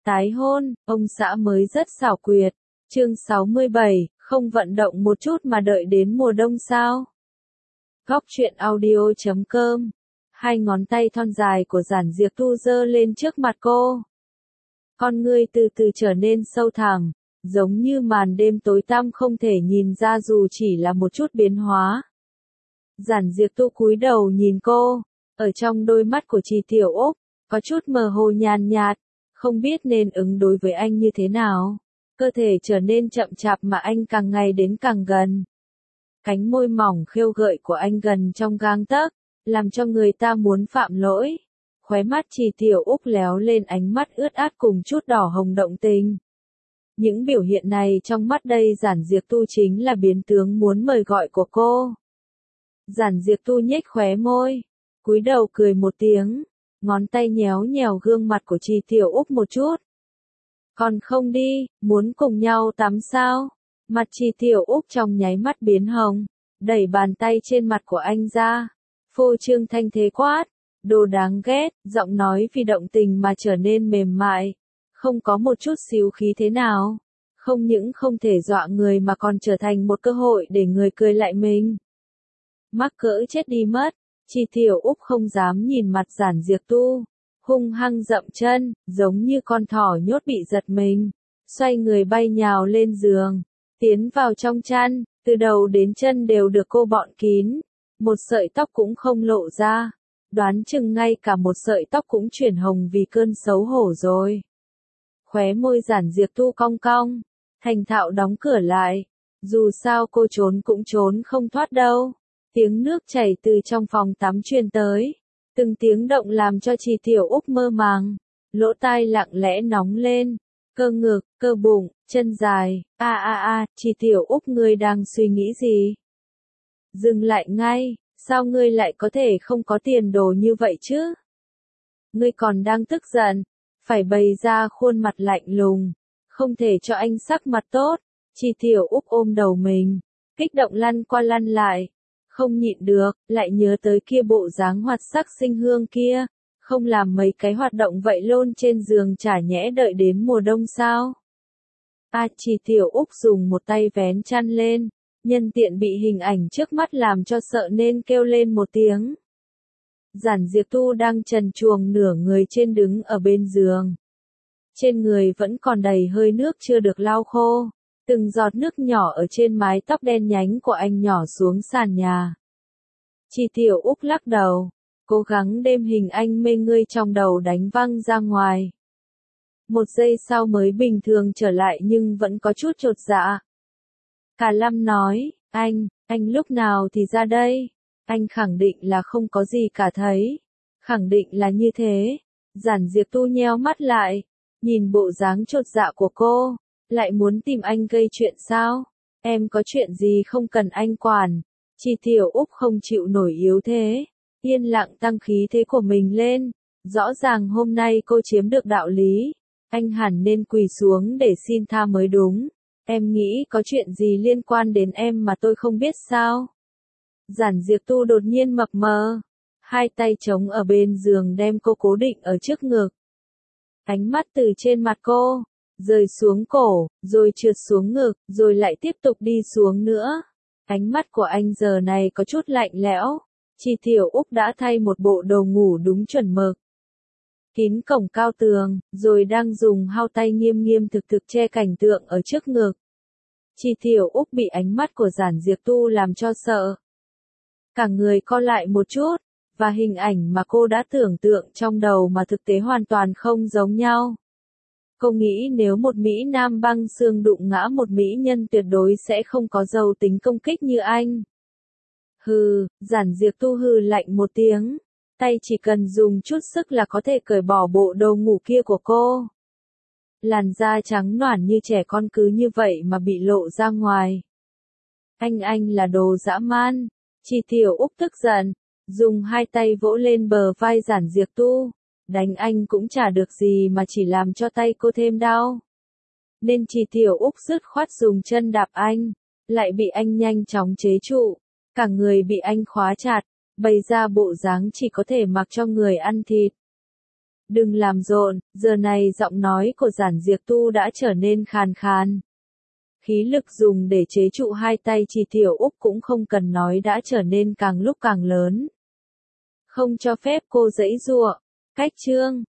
Tái hôn, ông xã mới rất xảo quyệt. Chương 67, không vận động một chút mà đợi đến mùa đông sao? Góc truyện audio.com. Hai ngón tay thon dài của Giản Diệp Tu giơ lên trước mặt cô. Con ngươi từ từ trở nên sâu thẳm, giống như màn đêm tối tăm không thể nhìn ra dù chỉ là một chút biến hóa. Giản Diệp Tu cúi đầu nhìn cô, ở trong đôi mắt của Trì Tiểu Úc, có chút mơ hồ nhàn nhạt, không biết nên ứng đối với anh như thế nào. Cơ thể trở nên chậm chạp mà anh càng ngày đến càng gần. Cánh môi mỏng khêu gợi của anh gần trong gang tấc, làm cho người ta muốn phạm lỗi. Khóe mắt Trì Tiểu Úc léo lên ánh mắt ướt át cùng chút đỏ hồng động tình. Những biểu hiện này trong mắt đây Giản Diệp Tu chính là biến tướng muốn mời gọi của cô. Giản Diệp Tu nhếch khóe môi, cúi đầu cười một tiếng, ngón tay nhéo nhèo gương mặt của Trì Tiểu Úc một chút. Còn không đi, muốn cùng nhau tắm sao? Mặt Trì Tiểu Úc trong nháy mắt biến hồng, đẩy bàn tay trên mặt của anh ra, phô trương thanh thế quát, đồ đáng ghét, giọng nói vì động tình mà trở nên mềm mại, không có một chút xíu khí thế nào, không những không thể dọa người mà còn trở thành một cơ hội để người cười lại mình. Mắc cỡ chết đi mất, Trì Tiểu Úc không dám nhìn mặt Giản Diệp Tu, hung hăng dậm chân, giống như con thỏ nhốt bị giật mình, xoay người bay nhào lên giường, tiến vào trong chăn, từ đầu đến chân đều được cô bọn kín, một sợi tóc cũng không lộ ra, đoán chừng ngay cả một sợi tóc cũng chuyển hồng vì cơn xấu hổ rồi. Khóe môi Giản Diệp Tu cong cong, thành thạo đóng cửa lại, dù sao cô trốn cũng trốn không thoát đâu. Tiếng nước chảy từ trong phòng tắm truyền tới, từng tiếng động làm cho Trì Tiểu Úc mơ màng, lỗ tai lặng lẽ nóng lên, cơ ngực, cơ bụng, chân dài, Trì Tiểu Úc ngươi đang suy nghĩ gì? Dừng lại ngay, sao ngươi lại có thể không có tiền đồ như vậy chứ? Ngươi còn đang tức giận, phải bày ra khuôn mặt lạnh lùng, không thể cho anh sắc mặt tốt. Trì Tiểu Úc ôm đầu mình, kích động lăn qua lăn lại. Không nhịn được, lại nhớ tới kia bộ dáng hoạt sắc sinh hương kia, không làm mấy cái hoạt động vậy lôn trên giường chả nhẽ đợi đến mùa đông sao? Trì Tiểu Úc dùng một tay vén chăn lên, nhân tiện bị hình ảnh trước mắt làm cho sợ nên kêu lên một tiếng. Giản Diệp Tu đang trần truồng nửa người trên đứng ở bên giường. Trên người vẫn còn đầy hơi nước chưa được lau khô. Từng giọt nước nhỏ ở trên mái tóc đen nhánh của anh nhỏ xuống sàn nhà. Trì Tiểu Úc lắc đầu, cố gắng đem hình anh mê ngươi trong đầu đánh văng ra ngoài. Một giây sau mới bình thường trở lại nhưng vẫn có chút chột dạ. Cả Lâm nói, anh lúc nào thì ra đây? Anh khẳng định là không có gì cả thấy. Khẳng định là như thế. Giản Diệp Tu nheo mắt lại, nhìn bộ dáng chột dạ của cô. Lại muốn tìm anh gây chuyện sao? Em có chuyện gì không cần anh quản. Trì Tiểu Úc không chịu nổi yếu thế, yên lặng tăng khí thế của mình lên. Rõ ràng hôm nay cô chiếm được đạo lý, anh hẳn nên quỳ xuống để xin tha mới đúng. Em nghĩ có chuyện gì liên quan đến em mà tôi không biết sao? Giản Diệp Tu đột nhiên mập mờ, hai tay chống ở bên giường đem cô cố định ở trước ngực. Ánh mắt từ trên mặt cô rơi xuống cổ, rồi trượt xuống ngực, rồi lại tiếp tục đi xuống nữa. Ánh mắt của anh giờ này có chút lạnh lẽo. Trì Tiểu Úc đã thay một bộ đồ ngủ đúng chuẩn mực, kín cổng cao tường, rồi đang dùng hao tay nghiêm nghiêm thực thực che cảnh tượng ở trước ngực. Trì Tiểu Úc bị ánh mắt của Giản Diệp Tu làm cho sợ. Cả người co lại một chút, và hình ảnh mà cô đã tưởng tượng trong đầu mà thực tế hoàn toàn không giống nhau. Cô nghĩ nếu một Mỹ Nam băng xương đụng ngã một Mỹ nhân tuyệt đối sẽ không có giàu tính công kích như anh. Hừ, Giản Diệp Tu hừ lạnh một tiếng, tay chỉ cần dùng chút sức là có thể cởi bỏ bộ đồ ngủ kia của cô. Làn da trắng nõn như trẻ con cứ như vậy mà bị lộ ra ngoài. Anh là đồ dã man. Trì Tiểu Úc tức giận, dùng hai tay vỗ lên bờ vai Giản Diệp Tu. Đánh anh cũng chả được gì mà chỉ làm cho tay cô thêm đau. Nên Trì Tiểu Úc dứt khoát dùng chân đạp anh, lại bị anh nhanh chóng chế trụ, cả người bị anh khóa chặt, bày ra bộ dáng chỉ có thể mặc cho người ăn thịt. Đừng làm rộn, giờ này giọng nói của Giản Diệp Tu đã trở nên khàn khàn. Khí lực dùng để chế trụ hai tay Trì Tiểu Úc cũng không cần nói đã trở nên càng lúc càng lớn. Không cho phép cô giãy giụa. Cách chương